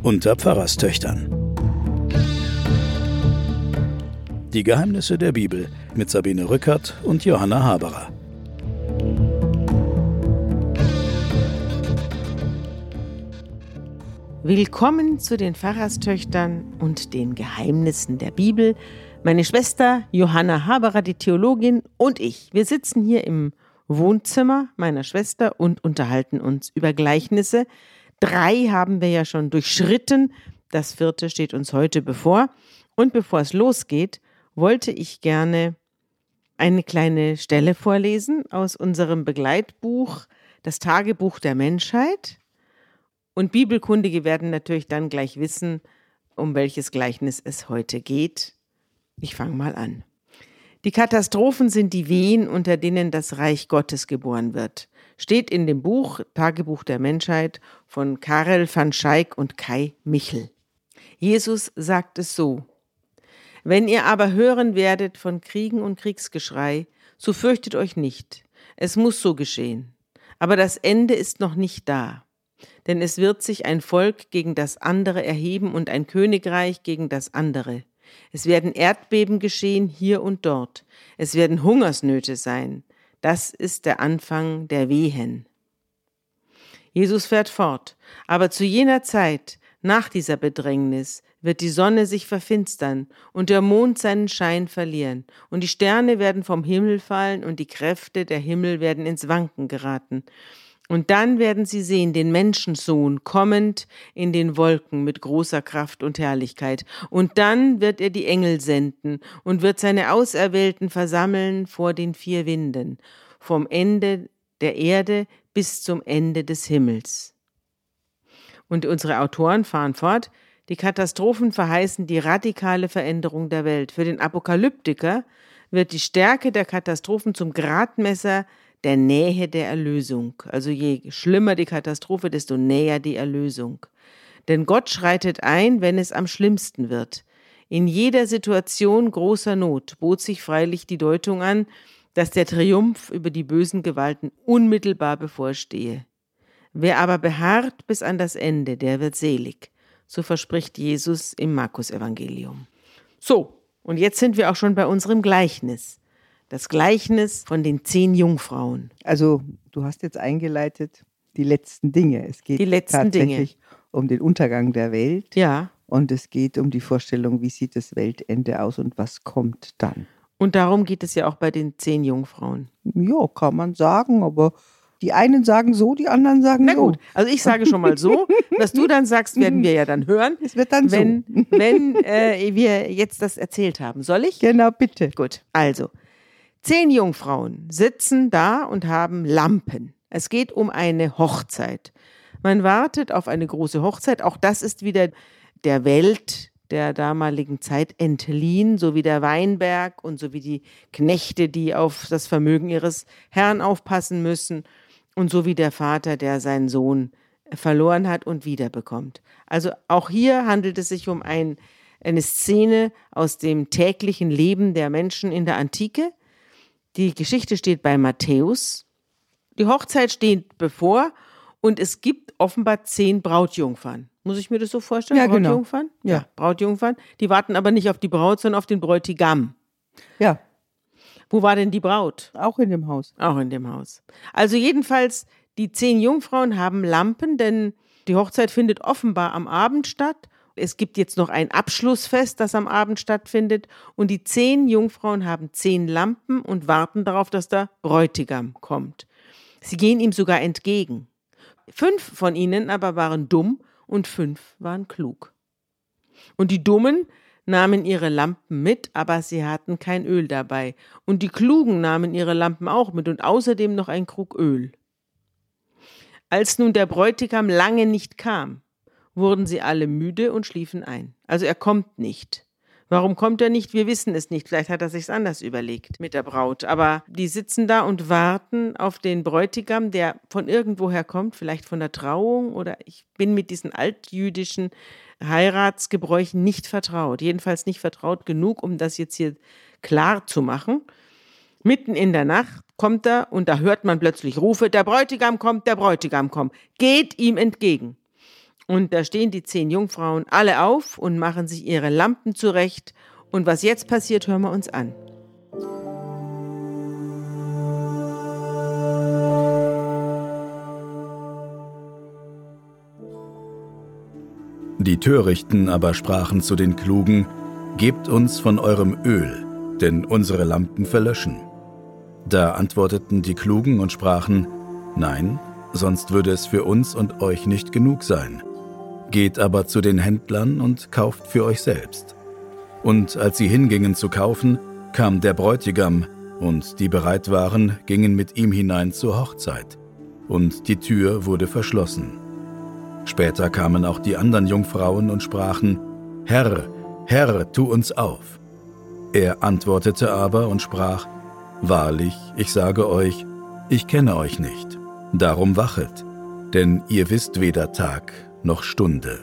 Unter Pfarrerstöchtern. Die Geheimnisse der Bibel mit Sabine Rückert und Johanna Haberer. Willkommen zu den Pfarrerstöchtern und den Geheimnissen der Bibel. Meine Schwester Johanna Haberer, die Theologin, und ich. Wir sitzen hier im Wohnzimmer meiner Schwester und unterhalten uns über Gleichnisse. 3 haben wir ja schon durchschritten. Das 4. steht uns heute bevor. Und bevor es losgeht, wollte ich gerne eine kleine Stelle vorlesen aus unserem Begleitbuch, das Tagebuch der Menschheit. Und Bibelkundige werden natürlich dann gleich wissen, um welches Gleichnis es heute geht. Ich fange mal an. Die Katastrophen sind die Wehen, unter denen das Reich Gottes geboren wird. Steht in dem Buch Tagebuch der Menschheit von Karel van Schaik und Kai Michel. Jesus sagt es so: Wenn ihr aber hören werdet von Kriegen und Kriegsgeschrei, so fürchtet euch nicht. Es muss so geschehen. Aber das Ende ist noch nicht da. Denn es wird sich ein Volk gegen das andere erheben und ein Königreich gegen das andere. Es werden Erdbeben geschehen hier und dort. Es werden Hungersnöte sein. Das ist der Anfang der Wehen. Jesus fährt fort. Aber zu jener Zeit, nach dieser Bedrängnis, wird die Sonne sich verfinstern und der Mond seinen Schein verlieren und die Sterne werden vom Himmel fallen und die Kräfte der Himmel werden ins Wanken geraten. Und dann werden sie sehen, den Menschensohn kommend in den Wolken mit großer Kraft und Herrlichkeit. Und dann wird er die Engel senden und wird seine Auserwählten versammeln vor den 4 Winden, vom Ende der Erde bis zum Ende des Himmels. Und unsere Autoren fahren fort: Die Katastrophen verheißen die radikale Veränderung der Welt. Für den Apokalyptiker wird die Stärke der Katastrophen zum Gradmesser der Nähe der Erlösung. Also je schlimmer die Katastrophe, desto näher die Erlösung. Denn Gott schreitet ein, wenn es am schlimmsten wird. In jeder Situation großer Not bot sich freilich die Deutung an, dass der Triumph über die bösen Gewalten unmittelbar bevorstehe. Wer aber beharrt bis an das Ende, der wird selig. So verspricht Jesus im Markus-Evangelium. So, und jetzt sind wir auch schon bei unserem Gleichnis. Das Gleichnis von den 10 Jungfrauen. Also du hast jetzt eingeleitet die letzten Dinge. Es geht tatsächlich um den Untergang der Welt. Ja. Und es geht um die Vorstellung, wie sieht das Weltende aus und was kommt dann. Und darum geht es ja auch bei den 10 Jungfrauen. Ja, kann man sagen, aber die einen sagen so, die anderen sagen so. Na gut, also ich sage schon mal so. Was du dann sagst, werden wir ja dann hören. Es wird dann wenn wir jetzt das erzählt haben. Soll ich? Genau, bitte. Gut, also 10 Jungfrauen sitzen da und haben Lampen. Es geht um eine Hochzeit. Man wartet auf eine große Hochzeit. Auch das ist wieder der Welt der damaligen Zeit entliehen, so wie der Weinberg und so wie die Knechte, die auf das Vermögen ihres Herrn aufpassen müssen und so wie der Vater, der seinen Sohn verloren hat und wiederbekommt. Also auch hier handelt es sich um eine Szene aus dem täglichen Leben der Menschen in der Antike. Die Geschichte steht bei Matthäus. Die Hochzeit steht bevor und es gibt offenbar 10 Brautjungfern. Muss ich mir das so vorstellen? Ja, Brautjungfern? Genau. Ja, Brautjungfern. Die warten aber nicht auf die Braut, sondern auf den Bräutigam. Ja. Wo war denn die Braut? Auch in dem Haus. Auch in dem Haus. Also jedenfalls, die 10 Jungfrauen haben Lampen, denn die Hochzeit findet offenbar am Abend statt. Es gibt jetzt noch ein Abschlussfest, das am Abend stattfindet. Und die 10 Jungfrauen haben 10 Lampen und warten darauf, dass der Bräutigam kommt. Sie gehen ihm sogar entgegen. 5 von ihnen aber waren dumm und 5 waren klug. Und die Dummen nahmen ihre Lampen mit, aber sie hatten kein Öl dabei. Und die Klugen nahmen ihre Lampen auch mit und außerdem noch ein Krug Öl. Als nun der Bräutigam lange nicht kam, wurden sie alle müde und schliefen ein. Also er kommt nicht. Warum kommt er nicht? Wir wissen es nicht. Vielleicht hat er sich's anders überlegt mit der Braut. Aber die sitzen da und warten auf den Bräutigam, der von irgendwoher kommt, vielleicht von der Trauung oder ich bin mit diesen altjüdischen Heiratsgebräuchen nicht vertraut. Jedenfalls nicht vertraut genug, um das jetzt hier klar zu machen. Mitten in der Nacht kommt er und da hört man plötzlich Rufe, der Bräutigam kommt, geht ihm entgegen. Und da stehen die 10 Jungfrauen alle auf und machen sich ihre Lampen zurecht. Und was jetzt passiert, hören wir uns an. Die Törichten aber sprachen zu den Klugen: Gebt uns von eurem Öl, denn unsere Lampen verlöschen. Da antworteten die Klugen und sprachen: Nein, sonst würde es für uns und euch nicht genug sein. Geht aber zu den Händlern und kauft für euch selbst. Und als sie hingingen zu kaufen, kam der Bräutigam, und die bereit waren, gingen mit ihm hinein zur Hochzeit. Und die Tür wurde verschlossen. Später kamen auch die anderen Jungfrauen und sprachen: Herr, Herr, tu uns auf. Er antwortete aber und sprach: Wahrlich, ich sage euch, ich kenne euch nicht. Darum wachet, denn ihr wisst weder Tag noch Stunde.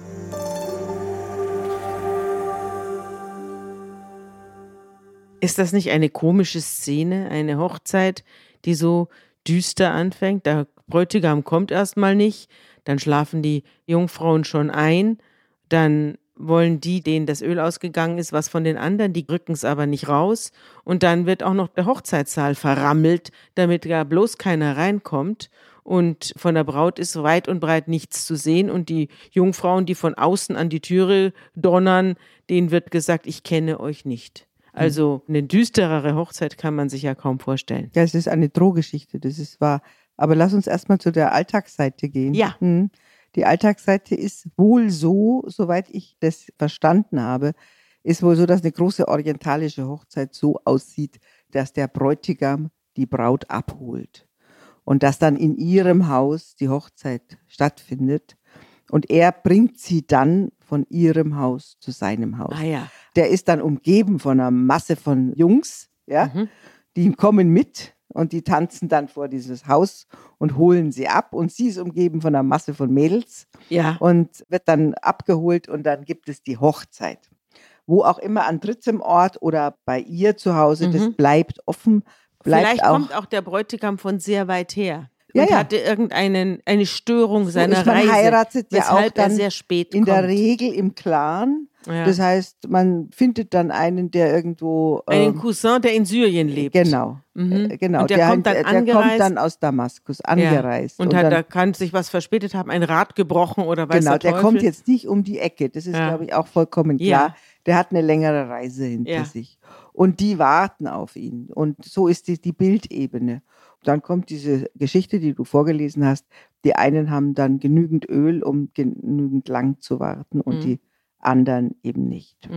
Ist das nicht eine komische Szene, eine Hochzeit, die so düster anfängt? Der Bräutigam kommt erstmal nicht, dann schlafen die Jungfrauen schon ein, dann wollen die, denen das Öl ausgegangen ist, was von den anderen, die rücken es aber nicht raus. Und dann wird auch noch der Hochzeitssaal verrammelt, damit gar bloß keiner reinkommt. Und von der Braut ist weit und breit nichts zu sehen. Und die Jungfrauen, die von außen an die Türe donnern, denen wird gesagt: Ich kenne euch nicht. Also eine düsterere Hochzeit kann man sich ja kaum vorstellen. Ja, es ist eine Drohgeschichte, das ist wahr. Aber lass uns erstmal zu der Alltagsseite gehen. Ja. Die Alltagsseite ist wohl so, soweit ich das verstanden habe, ist wohl so, dass eine große orientalische Hochzeit so aussieht, dass der Bräutigam die Braut abholt. Und dass dann in ihrem Haus die Hochzeit stattfindet. Und er bringt sie dann von ihrem Haus zu seinem Haus. Ah ja. Der ist dann umgeben von einer Masse von Jungs, ja, die kommen mit und die tanzen dann vor dieses Haus und holen sie ab. Und sie ist umgeben von einer Masse von Mädels und wird dann abgeholt und dann gibt es die Hochzeit. Wo auch immer an drittem Ort oder bei ihr zu Hause, das bleibt offen. Vielleicht kommt auch der Bräutigam von sehr weit her. Und hatte eine Störung so seiner Reise, man heiratet ja auch dann er sehr spät in kommt. Der Regel im Clan. Ja. Das heißt, man findet dann einen, der irgendwo... einen Cousin, der in Syrien lebt. Genau. Genau. Und der kommt dann aus Damaskus angereist. Ja. Und da kann sich was verspätet haben, ein Rad gebrochen oder weiß der Teufel. Der kommt jetzt nicht um die Ecke. Das ist, glaube ich, auch vollkommen klar. Der hat eine längere Reise hinter sich. Und die warten auf ihn. Und so ist die Bildebene. Dann kommt diese Geschichte, die du vorgelesen hast. Die einen haben dann genügend Öl, um genügend lang zu warten und die anderen eben nicht.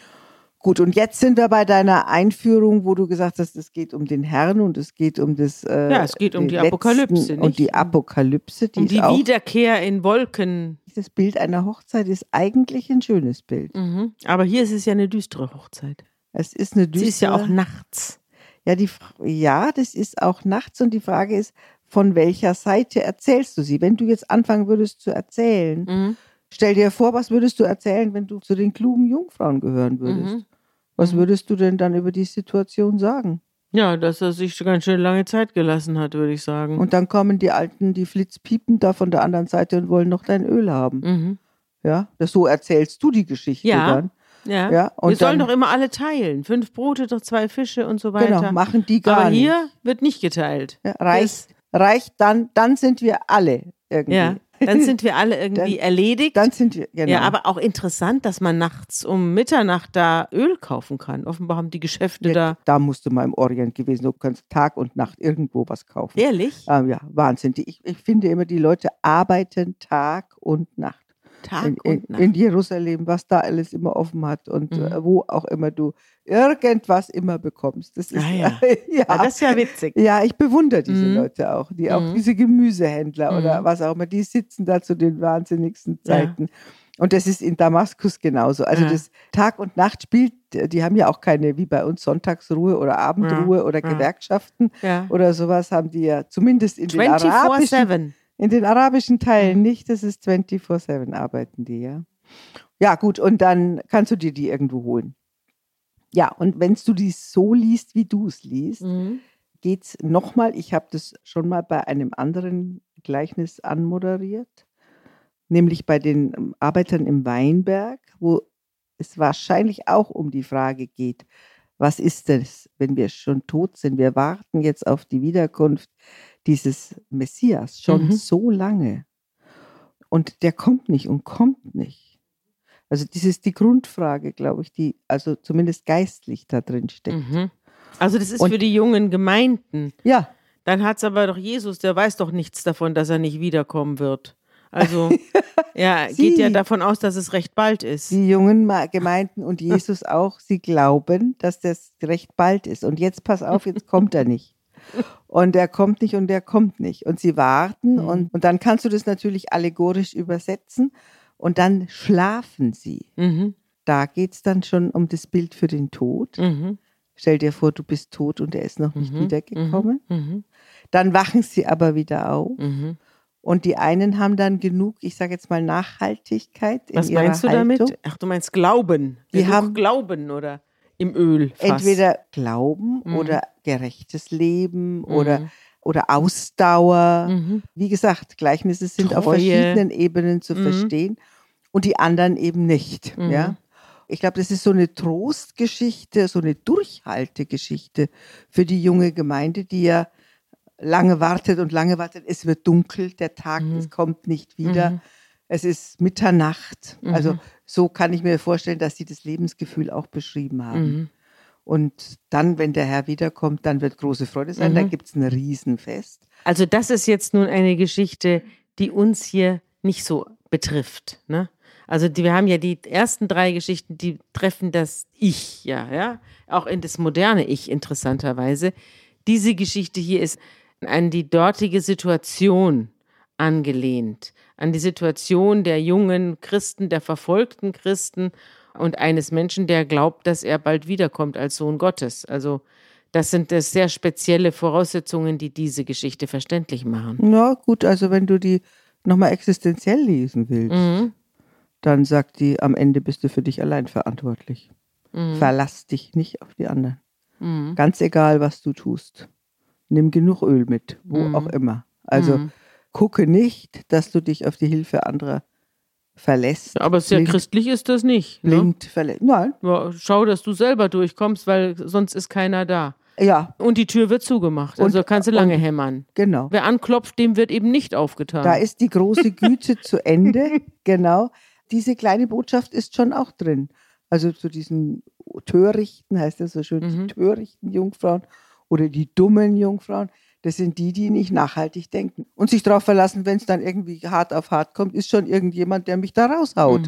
Gut, und jetzt sind wir bei deiner Einführung, wo du gesagt hast, es geht um den Herrn und es geht um das es geht um die Apokalypse. Und die Apokalypse. Um die Wiederkehr in Wolken. Das Bild einer Hochzeit ist eigentlich ein schönes Bild. Aber hier ist es ja eine düstere Hochzeit. Es ist eine düstere. Sie ist ja auch nachts. Ja, das ist auch nachts und die Frage ist, von welcher Seite erzählst du sie? Wenn du jetzt anfangen würdest zu erzählen, stell dir vor, was würdest du erzählen, wenn du zu den klugen Jungfrauen gehören würdest? Was würdest du denn dann über die Situation sagen? Ja, dass er sich ganz schön lange Zeit gelassen hat, würde ich sagen. Und dann kommen die Alten, die Flitzpiepen da von der anderen Seite und wollen noch dein Öl haben. Ja, so erzählst du die Geschichte dann. Ja. Und wir sollen doch immer alle teilen. 5 Brote, doch 2 Fische und so weiter. Genau, machen die gar nicht. Aber hier wird nicht geteilt. Ja, reicht dann sind wir alle irgendwie. Ja, dann sind wir alle irgendwie erledigt. Dann sind wir, genau. Ja, aber auch interessant, dass man nachts um Mitternacht da Öl kaufen kann. Offenbar haben die Geschäfte da. Da musst du mal im Orient gewesen. Du kannst Tag und Nacht irgendwo was kaufen. Ehrlich? Ja, Wahnsinn. Ich finde immer, die Leute arbeiten Tag und Nacht. In Jerusalem, was da alles immer offen hat und wo auch immer du irgendwas immer bekommst. Das ist, das ist ja witzig. Ja, ich bewundere diese Leute auch, die auch diese Gemüsehändler oder was auch immer, die sitzen da zu den wahnsinnigsten Zeiten. Und das ist in Damaskus genauso. Also das Tag und Nacht spielt, die haben ja auch keine, wie bei uns, Sonntagsruhe oder Abendruhe oder Gewerkschaften oder sowas haben die ja zumindest in den arabischen... In den arabischen Teilen nicht, das ist 24/7 arbeiten die, ja. Ja, gut, und dann kannst du dir die irgendwo holen. Ja, und wenn du die so liest, wie du es liest, geht's nochmal, ich habe das schon mal bei einem anderen Gleichnis anmoderiert, nämlich bei den Arbeitern im Weinberg, wo es wahrscheinlich auch um die Frage geht, was ist es, wenn wir schon tot sind? Wir warten jetzt auf die Wiederkunft dieses Messias schon so lange. Und der kommt nicht und kommt nicht. Also das ist die Grundfrage, glaube ich, die also zumindest geistlich da drin steckt. Also das ist für die jungen Gemeinden. Ja. Dann hat es aber doch Jesus, der weiß doch nichts davon, dass er nicht wiederkommen wird. Also geht ja davon aus, dass es recht bald ist. Die jungen Gemeinden und Jesus auch, sie glauben, dass das recht bald ist. Und jetzt pass auf, jetzt kommt er nicht. Und er kommt nicht und er kommt nicht. Und sie warten und dann kannst du das natürlich allegorisch übersetzen und dann schlafen sie. Da geht es dann schon um das Bild für den Tod. Stell dir vor, du bist tot und er ist noch nicht wiedergekommen. Dann wachen sie aber wieder auf. Und die einen haben dann genug, ich sage jetzt mal, Nachhaltigkeit in ihrer Haltung. Was meinst du damit? Ach, du meinst Glauben. Die haben Glauben oder im Öl fast. Entweder Glauben oder gerechtes Leben oder Ausdauer. Wie gesagt, Gleichnisse sind Treue. Auf verschiedenen Ebenen zu verstehen und die anderen eben nicht. Ja? Ich glaube, das ist so eine Trostgeschichte, so eine Durchhaltegeschichte für die junge Gemeinde, die ja lange wartet. Es wird dunkel, der Tag es kommt nicht wieder. Es ist Mitternacht. Also so kann ich mir vorstellen, dass sie das Lebensgefühl auch beschrieben haben. Und dann, wenn der Herr wiederkommt, dann wird große Freude sein. Da gibt es ein Riesenfest. Also das ist jetzt nun eine Geschichte, die uns hier nicht so betrifft, ne? Also wir haben ja die ersten 3 Geschichten, die treffen das Ich, ja, auch in das moderne Ich interessanterweise. Diese Geschichte hier ist an die dortige Situation angelehnt, an die Situation der jungen Christen, der verfolgten Christen und eines Menschen, der glaubt, dass er bald wiederkommt als Sohn Gottes. Also das sind sehr spezielle Voraussetzungen, die diese Geschichte verständlich machen. Na gut, also wenn du die nochmal existenziell lesen willst, dann sagt die, am Ende bist du für dich allein verantwortlich. Verlass dich nicht auf die anderen. Ganz egal, was du tust. Nimm genug Öl mit, wo auch immer. Also gucke nicht, dass du dich auf die Hilfe anderer verlässt. Ja, aber sehr christlich ist das nicht. Blind verlässt. Nein. Ja, schau, dass du selber durchkommst, weil sonst ist keiner da. Ja. Und die Tür wird zugemacht, also kannst du lange hämmern. Genau. Wer anklopft, dem wird eben nicht aufgetan. Da ist die große Güte zu Ende, genau. Diese kleine Botschaft ist schon auch drin. Also zu diesen törichten, heißt das so schön, die törichten Jungfrauen oder die dummen Jungfrauen, das sind die nicht nachhaltig denken. Und sich darauf verlassen, wenn es dann irgendwie hart auf hart kommt, ist schon irgendjemand, der mich da raushaut.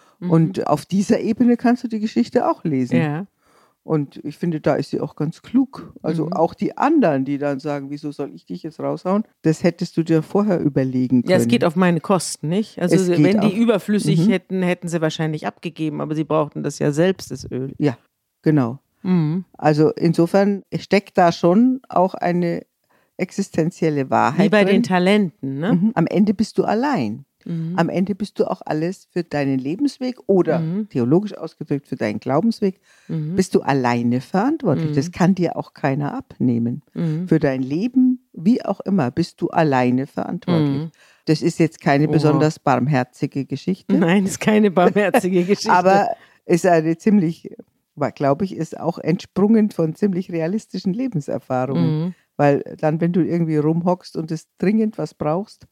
Und auf dieser Ebene kannst du die Geschichte auch lesen. Ja. Und ich finde, da ist sie auch ganz klug. Also auch die anderen, die dann sagen, wieso soll ich dich jetzt raushauen, das hättest du dir vorher überlegen können. Ja, es geht auf meine Kosten, nicht? Also wenn die überflüssig hätten, hätten sie wahrscheinlich abgegeben, aber sie brauchten das ja selbst, das Öl. Ja, genau. Also insofern steckt da schon auch eine existenzielle Wahrheit wie bei drin. den Talenten, ne? Am Ende bist du allein. Am Ende bist du auch alles für deinen Lebensweg oder theologisch ausgedrückt für deinen Glaubensweg, bist du alleine verantwortlich. Das kann dir auch keiner abnehmen. Für dein Leben, wie auch immer, bist du alleine verantwortlich. Das ist jetzt keine besonders barmherzige Geschichte. Nein, ist keine barmherzige Geschichte. Aber ist eine ziemlich, glaube ich, ist auch entsprungen von ziemlich realistischen Lebenserfahrungen. Weil dann, wenn du irgendwie rumhockst und es dringend was brauchst,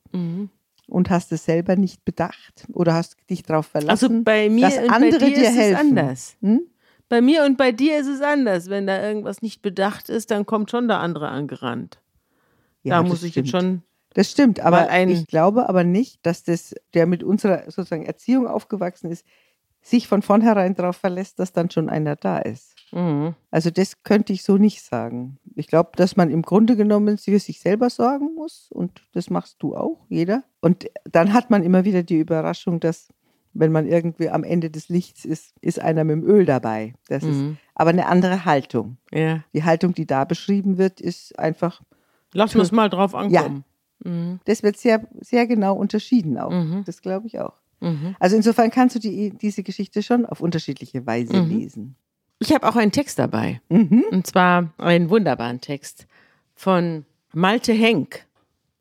und hast es selber nicht bedacht oder hast dich darauf verlassen, also bei mir dass und andere bei dir dir ist helfen. Es anders. Bei mir und bei dir ist es anders. Wenn da irgendwas nicht bedacht ist, dann kommt schon der andere angerannt. Ja, da muss ich jetzt schon... Das stimmt, aber ich glaube aber nicht, dass der mit unserer sozusagen Erziehung aufgewachsen ist, sich von vornherein darauf verlässt, dass dann schon einer da ist. Also das könnte ich so nicht sagen. Ich glaube, dass man im Grunde genommen sich selber sorgen muss und das machst du auch, jeder. Und dann hat man immer wieder die Überraschung, dass wenn man irgendwie am Ende des Lichts ist einer mit dem Öl dabei. Das ist aber eine andere Haltung. Ja. Die Haltung, die da beschrieben wird, ist einfach... Lass uns mal drauf ankommen. Ja. Das wird sehr, sehr genau unterschieden auch. Das glaube ich auch. Also insofern kannst du diese Geschichte schon auf unterschiedliche Weise lesen. Ich habe auch einen Text dabei. Und zwar einen wunderbaren Text von Malte Henk.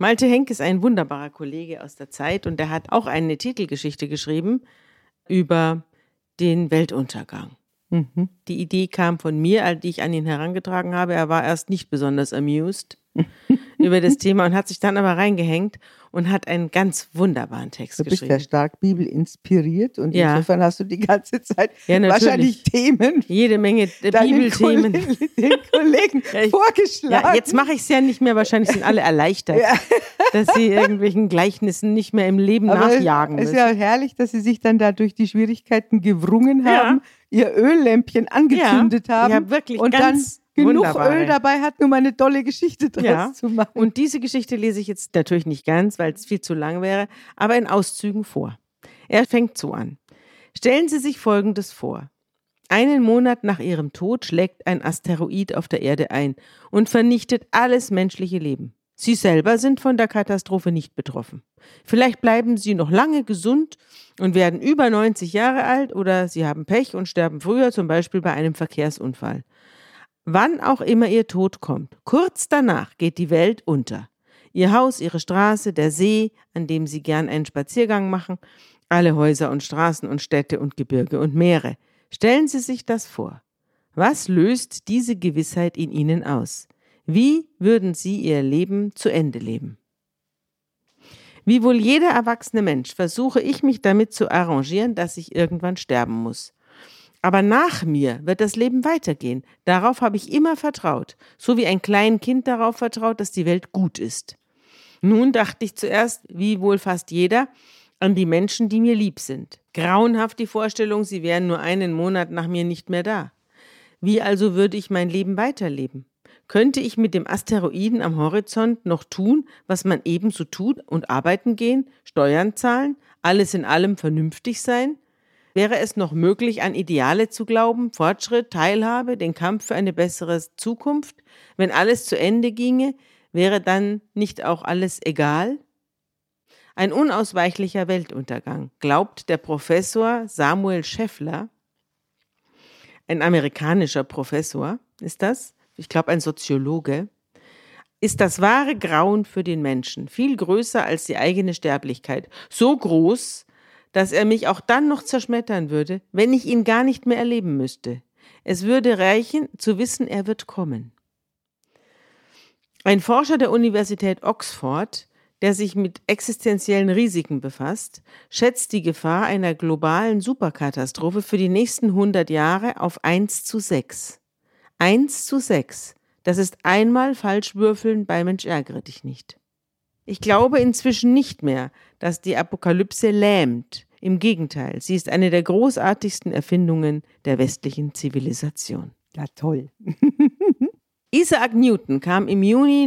Malte Henk ist ein wunderbarer Kollege aus der Zeit und der hat auch eine Titelgeschichte geschrieben über den Weltuntergang. Mhm. Die Idee kam von mir, die ich an ihn herangetragen habe. Er war erst nicht besonders amused über das Thema und hat sich dann aber reingehängt und hat einen ganz wunderbaren Text geschrieben. Du bist ja stark Bibel-inspiriert und Ja. insofern hast du die ganze Zeit Ja, natürlich. wahrscheinlich Themen Jede Menge Bibelthemen. den Kollegen vorgeschlagen. Ja, jetzt mache ich es ja nicht mehr. Wahrscheinlich sind alle erleichtert, Ja. dass sie irgendwelchen Gleichnissen nicht mehr im Leben Aber nachjagen es müssen. ist ja herrlich, dass sie sich dann da durch die Schwierigkeiten gewrungen haben, ihr Öllämpchen angezündet haben Ja, wirklich und ganz dann genug wunderbare. Öl dabei hatten, um eine tolle Geschichte draus zu machen. Und diese Geschichte lese ich jetzt natürlich nicht ganz, weil es viel zu lang wäre, aber in Auszügen vor. Er fängt so an. Stellen Sie sich Folgendes vor. Einen Monat nach Ihrem Tod schlägt ein Asteroid auf der Erde ein und vernichtet alles menschliche Leben. Sie selber sind von der Katastrophe nicht betroffen. Vielleicht bleiben Sie noch lange gesund und werden über 90 Jahre alt oder Sie haben Pech und sterben früher, zum Beispiel bei einem Verkehrsunfall. Wann auch immer Ihr Tod kommt, kurz danach geht die Welt unter. Ihr Haus, Ihre Straße, der See, an dem Sie gern einen Spaziergang machen, alle Häuser und Straßen und Städte und Gebirge und Meere. Stellen Sie sich das vor. Was löst diese Gewissheit in Ihnen aus? Wie würden Sie Ihr Leben zu Ende leben? Wie wohl jeder erwachsene Mensch versuche ich mich damit zu arrangieren, dass ich irgendwann sterben muss. Aber nach mir wird das Leben weitergehen. Darauf habe ich immer vertraut, so wie ein kleines Kind darauf vertraut, dass die Welt gut ist. Nun dachte ich zuerst, wie wohl fast jeder, an die Menschen, die mir lieb sind. Grauenhaft die Vorstellung, sie wären nur einen Monat nach mir nicht mehr da. Wie also würde ich mein Leben weiterleben? Könnte ich mit dem Asteroiden am Horizont noch tun, was man ebenso tut und arbeiten gehen, Steuern zahlen, alles in allem vernünftig sein? Wäre es noch möglich, an Ideale zu glauben, Fortschritt, Teilhabe, den Kampf für eine bessere Zukunft? Wenn alles zu Ende ginge, wäre dann nicht auch alles egal? Ein unausweichlicher Weltuntergang, glaubt der Professor Samuel Scheffler, ein amerikanischer Professor ist das, ich glaube ein Soziologe, ist das wahre Grauen für den Menschen, viel größer als die eigene Sterblichkeit, so groß, dass er mich auch dann noch zerschmettern würde, wenn ich ihn gar nicht mehr erleben müsste. Es würde reichen, zu wissen, er wird kommen. Ein Forscher der Universität Oxford, der sich mit existenziellen Risiken befasst, schätzt die Gefahr einer globalen Superkatastrophe für die nächsten 100 Jahre auf 1:6. 1:6. Das ist einmal falsch würfeln bei Mensch ärgere dich nicht. Ich glaube inzwischen nicht mehr, dass die Apokalypse lähmt. Im Gegenteil, sie ist eine der großartigsten Erfindungen der westlichen Zivilisation. Ja, toll. Isaac Newton kam im Juni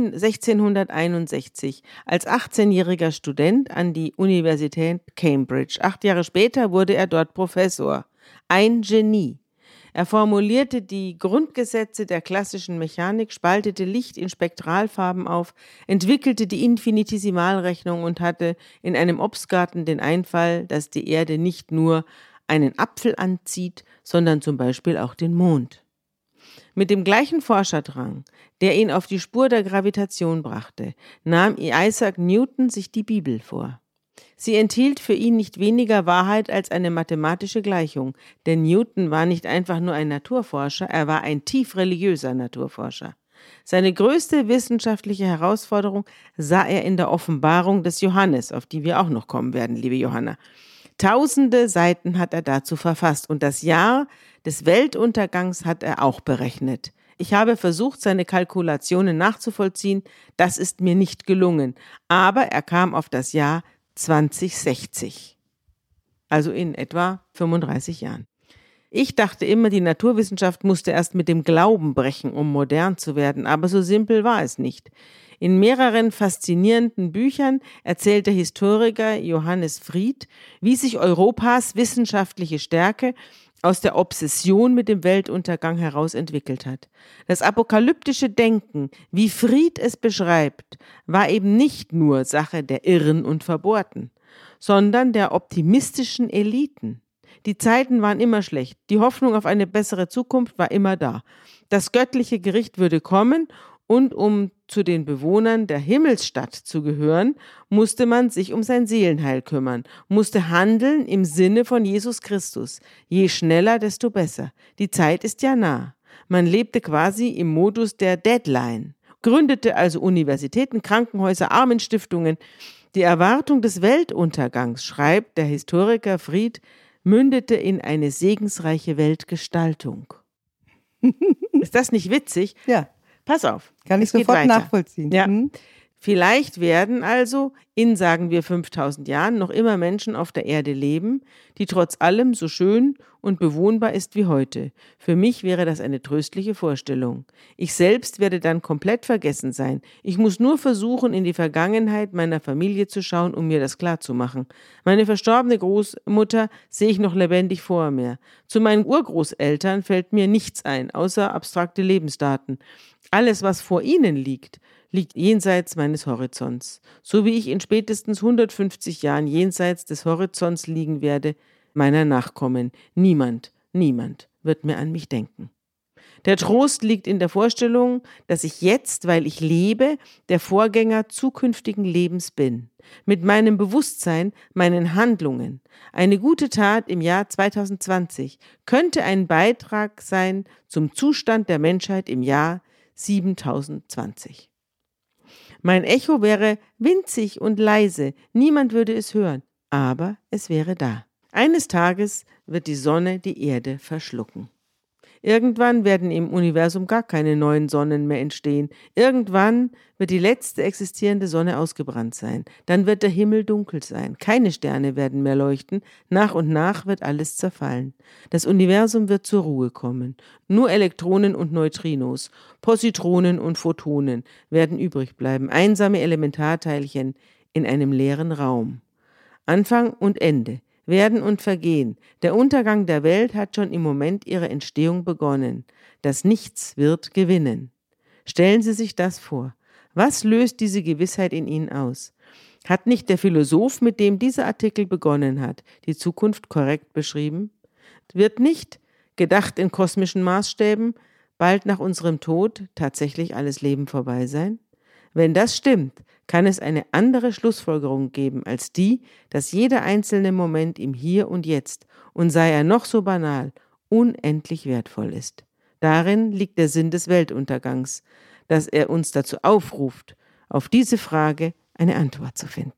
1661 als 18-jähriger Student an die Universität Cambridge. 8 Jahre später wurde er dort Professor. Ein Genie. Er formulierte die Grundgesetze der klassischen Mechanik, spaltete Licht in Spektralfarben auf, entwickelte die Infinitesimalrechnung und hatte in einem Obstgarten den Einfall, dass die Erde nicht nur einen Apfel anzieht, sondern zum Beispiel auch den Mond. Mit dem gleichen Forscherdrang, der ihn auf die Spur der Gravitation brachte, nahm Isaac Newton sich die Bibel vor. Sie enthielt für ihn nicht weniger Wahrheit als eine mathematische Gleichung, denn Newton war nicht einfach nur ein Naturforscher, er war ein tief religiöser Naturforscher. Seine größte wissenschaftliche Herausforderung sah er in der Offenbarung des Johannes, auf die wir auch noch kommen werden, liebe Johanna. Tausende Seiten hat er dazu verfasst und das Jahr des Weltuntergangs hat er auch berechnet. Ich habe versucht, seine Kalkulationen nachzuvollziehen, das ist mir nicht gelungen, aber er kam auf das Jahr 2060, also in etwa 35 Jahren. Ich dachte immer, die Naturwissenschaft musste erst mit dem Glauben brechen, um modern zu werden, aber so simpel war es nicht. In mehreren faszinierenden Büchern erzählt der Historiker Johannes Fried, wie sich Europas wissenschaftliche Stärke aus der Obsession mit dem Weltuntergang heraus entwickelt hat. Das apokalyptische Denken, wie Fried es beschreibt, war eben nicht nur Sache der Irren und Verbohrten, sondern der optimistischen Eliten. Die Zeiten waren immer schlecht, die Hoffnung auf eine bessere Zukunft war immer da. Das göttliche Gericht würde kommen Und um zu den Bewohnern der Himmelsstadt zu gehören, musste man sich um sein Seelenheil kümmern, musste handeln im Sinne von Jesus Christus. Je schneller, desto besser. Die Zeit ist ja nah. Man lebte quasi im Modus der Deadline, gründete also Universitäten, Krankenhäuser, Armenstiftungen. Die Erwartung des Weltuntergangs, schreibt der Historiker Fried, mündete in eine segensreiche Weltgestaltung. Ist das nicht witzig? Ja. Pass auf. Kann ich sofort nachvollziehen. Ja. Vielleicht werden also in, sagen wir, 5000 Jahren noch immer Menschen auf der Erde leben, die trotz allem so schön und bewohnbar ist wie heute. Für mich wäre das eine tröstliche Vorstellung. Ich selbst werde dann komplett vergessen sein. Ich muss nur versuchen, in die Vergangenheit meiner Familie zu schauen, um mir das klarzumachen. Meine verstorbene Großmutter sehe ich noch lebendig vor mir. Zu meinen Urgroßeltern fällt mir nichts ein, außer abstrakte Lebensdaten. Alles, was vor ihnen liegt jenseits meines Horizonts. So wie ich in spätestens 150 Jahren jenseits des Horizonts liegen werde, meiner Nachkommen. Niemand wird mehr an mich denken. Der Trost liegt in der Vorstellung, dass ich jetzt, weil ich lebe, der Vorgänger zukünftigen Lebens bin. Mit meinem Bewusstsein, meinen Handlungen. Eine gute Tat im Jahr 2020 könnte ein Beitrag sein zum Zustand der Menschheit im Jahr 7020. Mein Echo wäre winzig und leise, niemand würde es hören, aber es wäre da. Eines Tages wird die Sonne die Erde verschlucken. Irgendwann werden im Universum gar keine neuen Sonnen mehr entstehen. Irgendwann wird die letzte existierende Sonne ausgebrannt sein. Dann wird der Himmel dunkel sein. Keine Sterne werden mehr leuchten. Nach und nach wird alles zerfallen. Das Universum wird zur Ruhe kommen. Nur Elektronen und Neutrinos, Positronen und Photonen werden übrig bleiben. Einsame Elementarteilchen in einem leeren Raum. Anfang und Ende. Werden und vergehen. Der Untergang der Welt hat schon im Moment ihrer Entstehung begonnen. Das Nichts wird gewinnen. Stellen Sie sich das vor. Was löst diese Gewissheit in Ihnen aus? Hat nicht der Philosoph, mit dem dieser Artikel begonnen hat, die Zukunft korrekt beschrieben? Wird nicht, gedacht in kosmischen Maßstäben, bald nach unserem Tod tatsächlich alles Leben vorbei sein? Wenn das stimmt, kann es eine andere Schlussfolgerung geben als die, dass jeder einzelne Moment im Hier und Jetzt, und sei er noch so banal, unendlich wertvoll ist. Darin liegt der Sinn des Weltuntergangs, dass er uns dazu aufruft, auf diese Frage eine Antwort zu finden.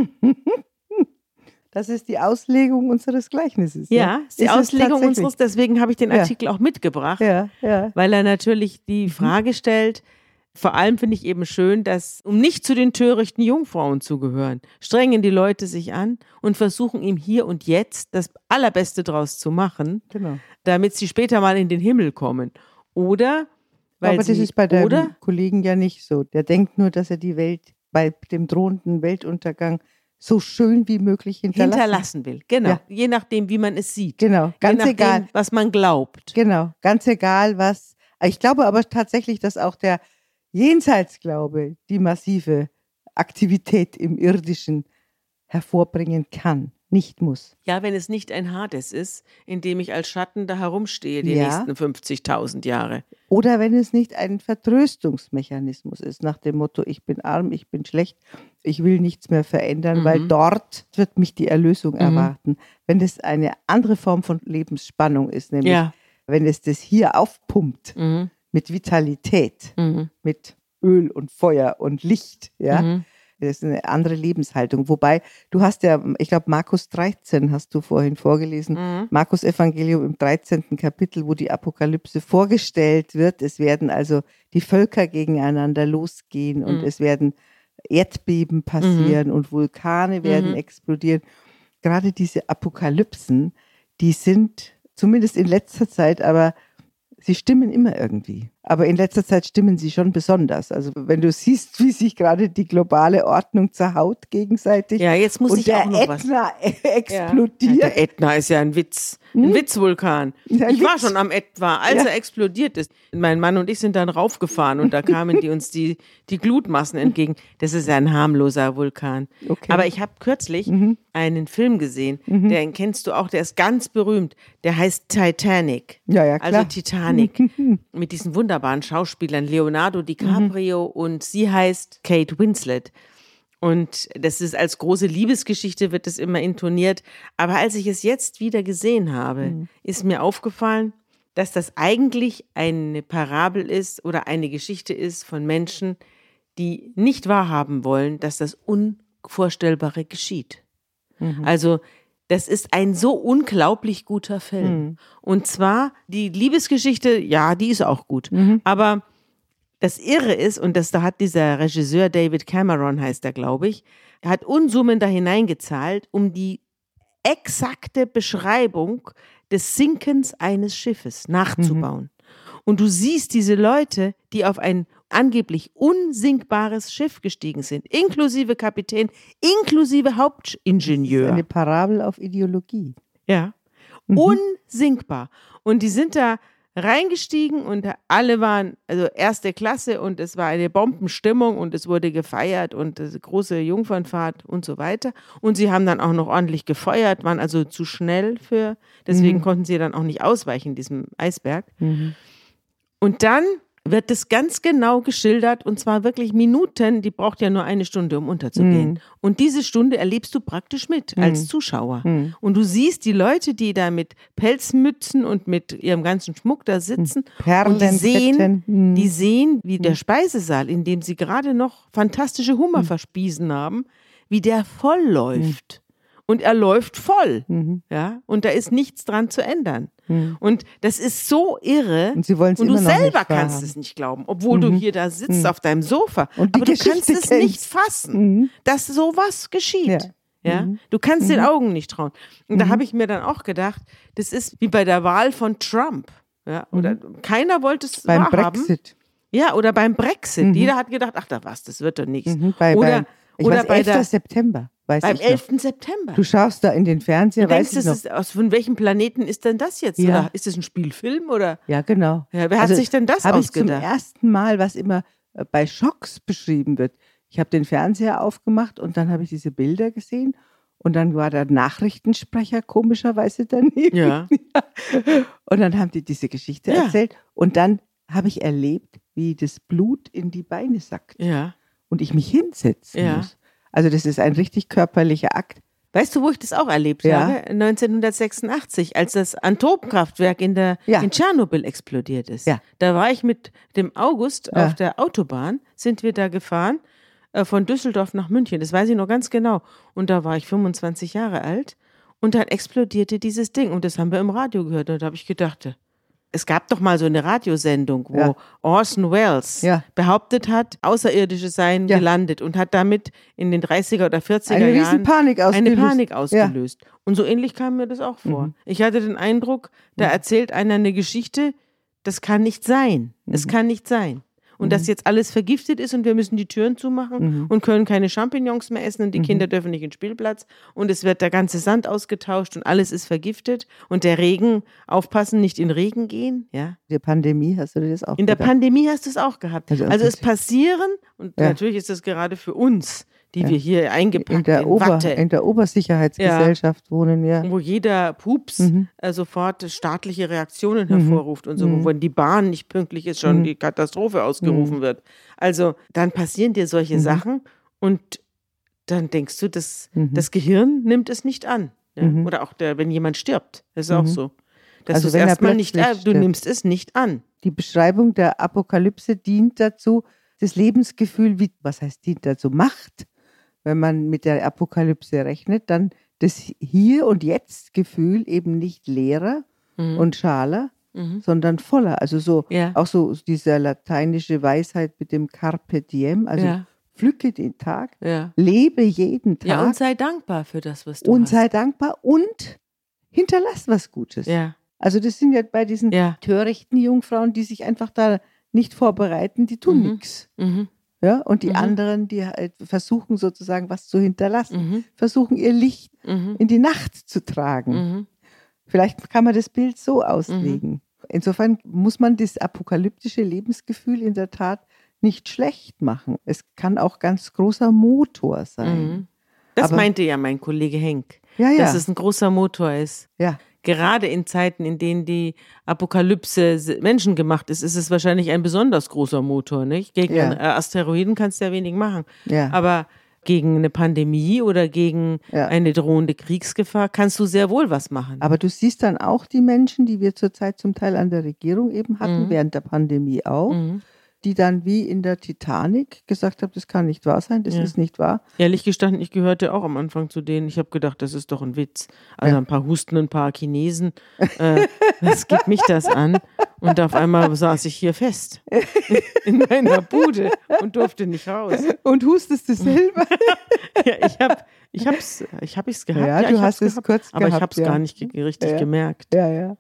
Das ist die Auslegung unseres Gleichnisses. Ja, ist die Auslegung unseres, deswegen habe ich den Artikel auch mitgebracht, weil er natürlich die Frage stellt. Vor allem finde ich eben schön, dass, um nicht zu den törichten Jungfrauen zu gehören, strengen die Leute sich an und versuchen im Hier und Jetzt das Allerbeste draus zu machen, damit sie später mal in den Himmel kommen. Oder, weil aber das ist bei deinem Kollegen ja nicht so. Der denkt nur, dass er die Welt bei dem drohenden Weltuntergang so schön wie möglich hinterlassen will. Genau, je nachdem, wie man es sieht. Genau, ganz egal, was man glaubt. Genau, ganz egal, was. Ich glaube aber tatsächlich, dass auch der Jenseitsglaube die massive Aktivität im Irdischen hervorbringen kann, nicht muss. Ja, wenn es nicht ein Hades ist, in dem ich als Schatten da herumstehe die nächsten 50.000 Jahre. Oder wenn es nicht ein Vertröstungsmechanismus ist, nach dem Motto, ich bin arm, ich bin schlecht, ich will nichts mehr verändern, weil dort wird mich die Erlösung erwarten. Wenn es eine andere Form von Lebensspannung ist, nämlich wenn es das hier aufpumpt, mit Vitalität, mit Öl und Feuer und Licht, Das ist eine andere Lebenshaltung. Wobei, du hast ja, ich glaube, Markus 13 hast du vorhin vorgelesen, Markus Evangelium im 13. Kapitel, wo die Apokalypse vorgestellt wird. Es werden also die Völker gegeneinander losgehen und es werden Erdbeben passieren und Vulkane werden explodieren. Gerade diese Apokalypsen, die sind zumindest in letzter Zeit, aber sie stimmen immer irgendwie. Aber in letzter Zeit stimmen sie schon besonders. Also wenn du siehst, wie sich gerade die globale Ordnung zerhaut gegenseitig. Ja, jetzt muss ich auch noch was. Und der Ätna explodiert. Ja, der Ätna ist ja ein Witz. Ein Witzvulkan. Ich war schon am Ätna, als er explodiert ist. Mein Mann und ich sind dann raufgefahren und da kamen uns die Glutmassen entgegen. Das ist ja ein harmloser Vulkan. Okay. Aber ich habe kürzlich einen Film gesehen, den kennst du auch, der ist ganz berühmt. Der heißt Titanic. Ja, klar. Also Titanic. Mit diesen wunderbaren wunderbaren Schauspielern, Leonardo DiCaprio und sie heißt Kate Winslet. Und das ist als große Liebesgeschichte, wird das immer intoniert. Aber als ich es jetzt wieder gesehen habe, ist mir aufgefallen, dass das eigentlich eine Parabel ist oder eine Geschichte ist von Menschen, die nicht wahrhaben wollen, dass das Unvorstellbare geschieht. Also das ist ein so unglaublich guter Film. Und zwar die Liebesgeschichte, ja, die ist auch gut. Aber das Irre ist, und da hat dieser Regisseur, David Cameron heißt er, glaube ich, hat Unsummen da hineingezahlt, um die exakte Beschreibung des Sinkens eines Schiffes nachzubauen. Und du siehst diese Leute, die auf ein angeblich unsinkbares Schiff gestiegen sind, inklusive Kapitän, inklusive Hauptingenieur. Das ist eine Parabel auf Ideologie. Ja, unsinkbar. Und die sind da reingestiegen und alle waren, also erste Klasse und es war eine Bombenstimmung und es wurde gefeiert und große Jungfernfahrt und so weiter. Und sie haben dann auch noch ordentlich gefeuert, waren also zu schnell deswegen konnten sie dann auch nicht ausweichen, diesem Eisberg. Und dann wird das ganz genau geschildert und zwar wirklich Minuten, die braucht ja nur eine Stunde, um unterzugehen. Und diese Stunde erlebst du praktisch mit als Zuschauer. Und du siehst die Leute, die da mit Pelzmützen und mit ihrem ganzen Schmuck da sitzen und die sehen, wie der Speisesaal, in dem sie gerade noch fantastische Hummer verspiesen haben, wie der voll läuft. Und er läuft voll. Ja? Und da ist nichts dran zu ändern. Und das ist so irre. Und du selber kannst es nicht glauben, obwohl du hier da sitzt auf deinem Sofa. Und aber du kannst es nicht fassen, dass sowas geschieht. Ja? Du kannst den Augen nicht trauen. Und da habe ich mir dann auch gedacht, das ist wie bei der Wahl von Trump. Ja? Oder keiner wollte es wahrhaben. Beim Brexit. Ja, oder beim Brexit. Jeder hat gedacht, ach, das wird doch nichts. Oder bei 11. September. Beim 11. September. Du schaust da in den Fernseher, weißt du, von welchem Planeten ist denn das jetzt? Ja. Oder ist das ein Spielfilm? Oder? Ja, genau. Ja, wer hat sich denn das ausgedacht? Habe ich zum ersten Mal, was immer bei Schocks beschrieben wird. Ich habe den Fernseher aufgemacht und dann habe ich diese Bilder gesehen und dann war der Nachrichtensprecher komischerweise daneben. Ja. Und dann haben die diese Geschichte erzählt und dann habe ich erlebt, wie das Blut in die Beine sackt. Ja. Und ich mich hinsetzen muss. Also das ist ein richtig körperlicher Akt. Weißt du, wo ich das auch erlebt habe? 1986, als das Atomkraftwerk in Tschernobyl explodiert ist. Ja. Da war ich mit dem August auf der Autobahn, sind wir da gefahren, von Düsseldorf nach München. Das weiß ich noch ganz genau. Und da war ich 25 Jahre alt und dann explodierte dieses Ding. Und das haben wir im Radio gehört. Und da habe ich gedacht, es gab doch mal so eine Radiosendung, wo Orson Welles behauptet hat, Außerirdische seien gelandet und hat damit in den 30er oder 40er Jahren eine Panik ausgelöst. Und so ähnlich kam mir das auch vor. Ich hatte den Eindruck, da erzählt einer eine Geschichte, das kann nicht sein. Es kann nicht sein. Und dass jetzt alles vergiftet ist und wir müssen die Türen zumachen und können keine Champignons mehr essen und die Kinder dürfen nicht in den Spielplatz und es wird der ganze Sand ausgetauscht und alles ist vergiftet und der Regen, aufpassen, nicht in Regen gehen. Ja? In der Pandemie hast du das auch In der Pandemie hast du es auch gehabt. Also es passieren, und natürlich ist das gerade für uns, die wir hier eingepackt in Watte. In der Obersicherheitsgesellschaft wohnen, Wo jeder Pups sofort staatliche Reaktionen hervorruft und so, wo wenn die Bahn nicht pünktlich ist, schon die Katastrophe ausgerufen wird. Also dann passieren dir solche Sachen und dann denkst du, das Gehirn nimmt es nicht an. Ja? Oder auch wenn jemand stirbt, das ist auch so. Dass du es erstmal nicht, du nimmst es nicht an. Die Beschreibung der Apokalypse dient dazu, das Lebensgefühl, was heißt dient dazu, macht, wenn man mit der Apokalypse rechnet, dann das Hier- und Jetzt-Gefühl eben nicht leerer und schaler, sondern voller. Also auch so diese lateinische Weisheit mit dem Carpe Diem, also pflücke den Tag, lebe jeden Tag. Ja, und sei dankbar für das, was du hast. Und sei dankbar und hinterlass was Gutes. Ja. Also das sind ja bei diesen törichten Jungfrauen, die sich einfach da nicht vorbereiten, die tun nichts. Ja, und die anderen, die halt versuchen sozusagen was zu hinterlassen, versuchen ihr Licht in die Nacht zu tragen. Vielleicht kann man das Bild so auslegen. Insofern muss man das apokalyptische Lebensgefühl in der Tat nicht schlecht machen. Es kann auch ganz großer Motor sein. Das meinte ja mein Kollege Henk, dass es ein großer Motor ist. Ja. gerade in Zeiten, in denen die Apokalypse menschengemacht ist, ist es wahrscheinlich ein besonders großer Motor, nicht? Gegen Asteroiden kannst du ja wenig machen. Ja. Aber gegen eine Pandemie oder gegen eine drohende Kriegsgefahr kannst du sehr wohl was machen. Aber du siehst dann auch die Menschen, die wir zurzeit zum Teil an der Regierung eben hatten, während der Pandemie auch, die dann wie in der Titanic gesagt haben, das kann nicht wahr sein, das ist nicht wahr. Ehrlich gestanden, ich gehörte auch am Anfang zu denen. Ich habe gedacht, das ist doch ein Witz. Also ein paar Husten, ein paar Chinesen, was geht mich das an? Und auf einmal saß ich hier fest in meiner Bude und durfte nicht raus. Und hustest du selber? Ja, ich hab's gehabt. Ja, du hast es kurz aber gehabt. Ich habe es gar nicht richtig gemerkt. Ja.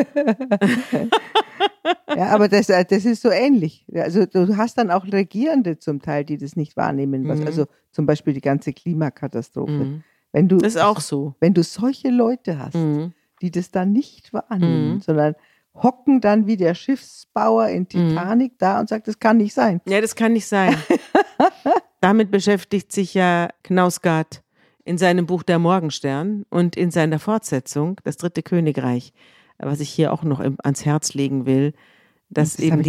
Ja, aber das ist so ähnlich. Also du hast dann auch Regierende zum Teil, die das nicht wahrnehmen. Also zum Beispiel die ganze Klimakatastrophe. Das ist auch so. Wenn du solche Leute hast, die das dann nicht wahrnehmen, sondern hocken dann wie der Schiffsbauer in Titanic da und sagt, das kann nicht sein. Ja, das kann nicht sein. Damit beschäftigt sich ja Knausgard in seinem Buch Der Morgenstern und in seiner Fortsetzung, Das dritte Königreich, was ich hier auch noch ans Herz legen will, dass eben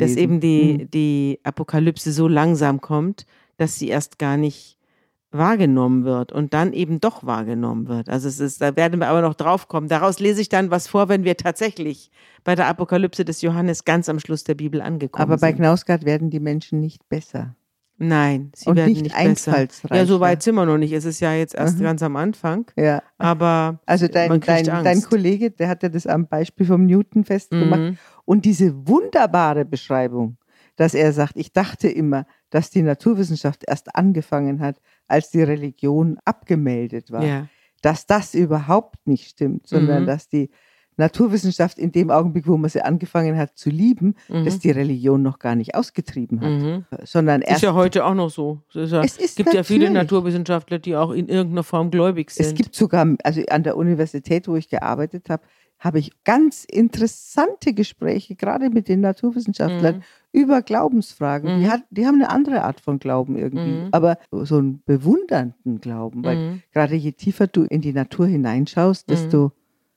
die Apokalypse so langsam kommt, dass sie erst gar nicht wahrgenommen wird und dann eben doch wahrgenommen wird. Also da werden wir aber noch drauf kommen. Daraus lese ich dann was vor, wenn wir tatsächlich bei der Apokalypse des Johannes ganz am Schluss der Bibel angekommen sind. Aber bei Knausgard werden die Menschen nicht besser. Nein, sie und werden nicht besser. Einfallsreich. Ja, so weit sind wir noch nicht. Es ist ja jetzt erst ganz am Anfang. Ja. Aber also dein Kollege, der hat ja das am Beispiel vom Newton festgemacht. Und diese wunderbare Beschreibung, dass er sagt, ich dachte immer, dass die Naturwissenschaft erst angefangen hat, als die Religion abgemeldet war. Ja. Dass das überhaupt nicht stimmt, sondern dass die Naturwissenschaft in dem Augenblick, wo man sie angefangen hat zu lieben, dass die Religion noch gar nicht ausgetrieben hat. Sondern erst. Ist ja heute auch noch so. Es gibt ja viele Naturwissenschaftler, die auch in irgendeiner Form gläubig sind. Es gibt sogar, also an der Universität, wo ich gearbeitet habe, habe ich ganz interessante Gespräche, gerade mit den Naturwissenschaftlern, über Glaubensfragen. Die haben eine andere Art von Glauben irgendwie, aber so einen bewundernden Glauben, weil gerade je tiefer du in die Natur hineinschaust, desto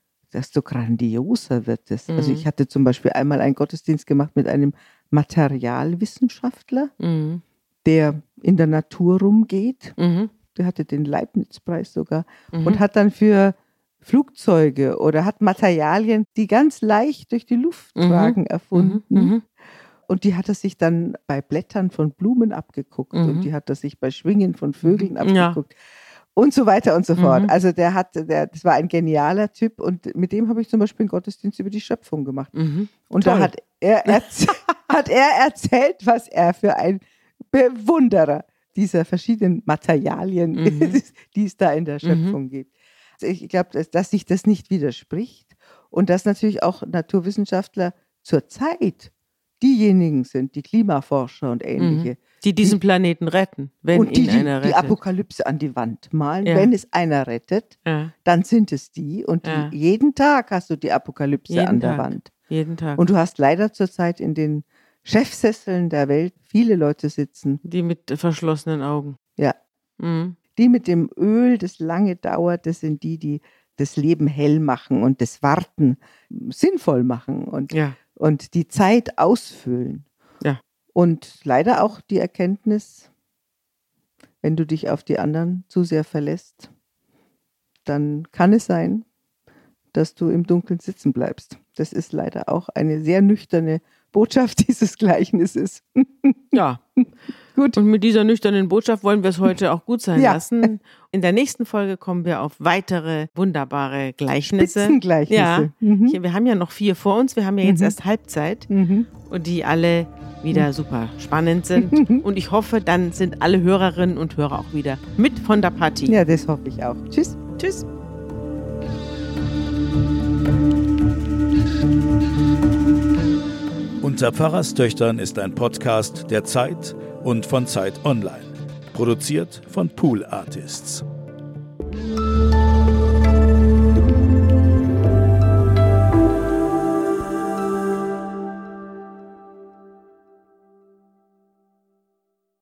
grandioser wird es. Also ich hatte zum Beispiel einmal einen Gottesdienst gemacht mit einem Materialwissenschaftler, der in der Natur rumgeht. Der hatte den Leibniz-Preis sogar und hat dann für Flugzeuge oder hat Materialien, die ganz leicht durch die Luft tragen, erfunden. Und die hat er sich dann bei Blättern von Blumen abgeguckt und die hat er sich bei Schwingen von Vögeln abgeguckt. Ja. Und so weiter und so fort. Also das war ein genialer Typ und mit dem habe ich zum Beispiel einen Gottesdienst über die Schöpfung gemacht. Und toll. Da hat er erzählt, was er für ein Bewunderer dieser verschiedenen Materialien ist, die es da in der Schöpfung gibt. Ich glaube, dass sich das nicht widerspricht und dass natürlich auch Naturwissenschaftler zurzeit diejenigen sind, die Klimaforscher und Ähnliche, die diesen Planeten retten, wenn und ihn einer rettet. Die Apokalypse an die Wand malen. Ja. Wenn es einer rettet, dann sind es die. Und jeden Tag hast du die Apokalypse an der Wand. Jeden Tag. Und du hast leider zurzeit in den Chefsesseln der Welt viele Leute sitzen. Die mit verschlossenen Augen. Ja. Die mit dem Öl, das lange dauert, das sind die das Leben hell machen und das Warten sinnvoll machen und die Zeit ausfüllen. Ja. Und leider auch die Erkenntnis, wenn du dich auf die anderen zu sehr verlässt, dann kann es sein, dass du im Dunkeln sitzen bleibst. Das ist leider auch eine sehr nüchterne Botschaft dieses Gleichnisses. Ja, gut. Und mit dieser nüchternen Botschaft wollen wir es heute auch gut sein lassen. In der nächsten Folge kommen wir auf weitere wunderbare Gleichnisse. Spitzengleichnisse. Ja, wir haben ja noch 4 vor uns. Wir haben ja jetzt erst Halbzeit und die alle wieder super spannend sind. Und ich hoffe, dann sind alle Hörerinnen und Hörer auch wieder mit von der Partie. Ja, das hoffe ich auch. Tschüss. Tschüss. Unter Pfarrerstöchtern ist ein Podcast der Zeit und von Zeit Online. Produziert von Pool Artists.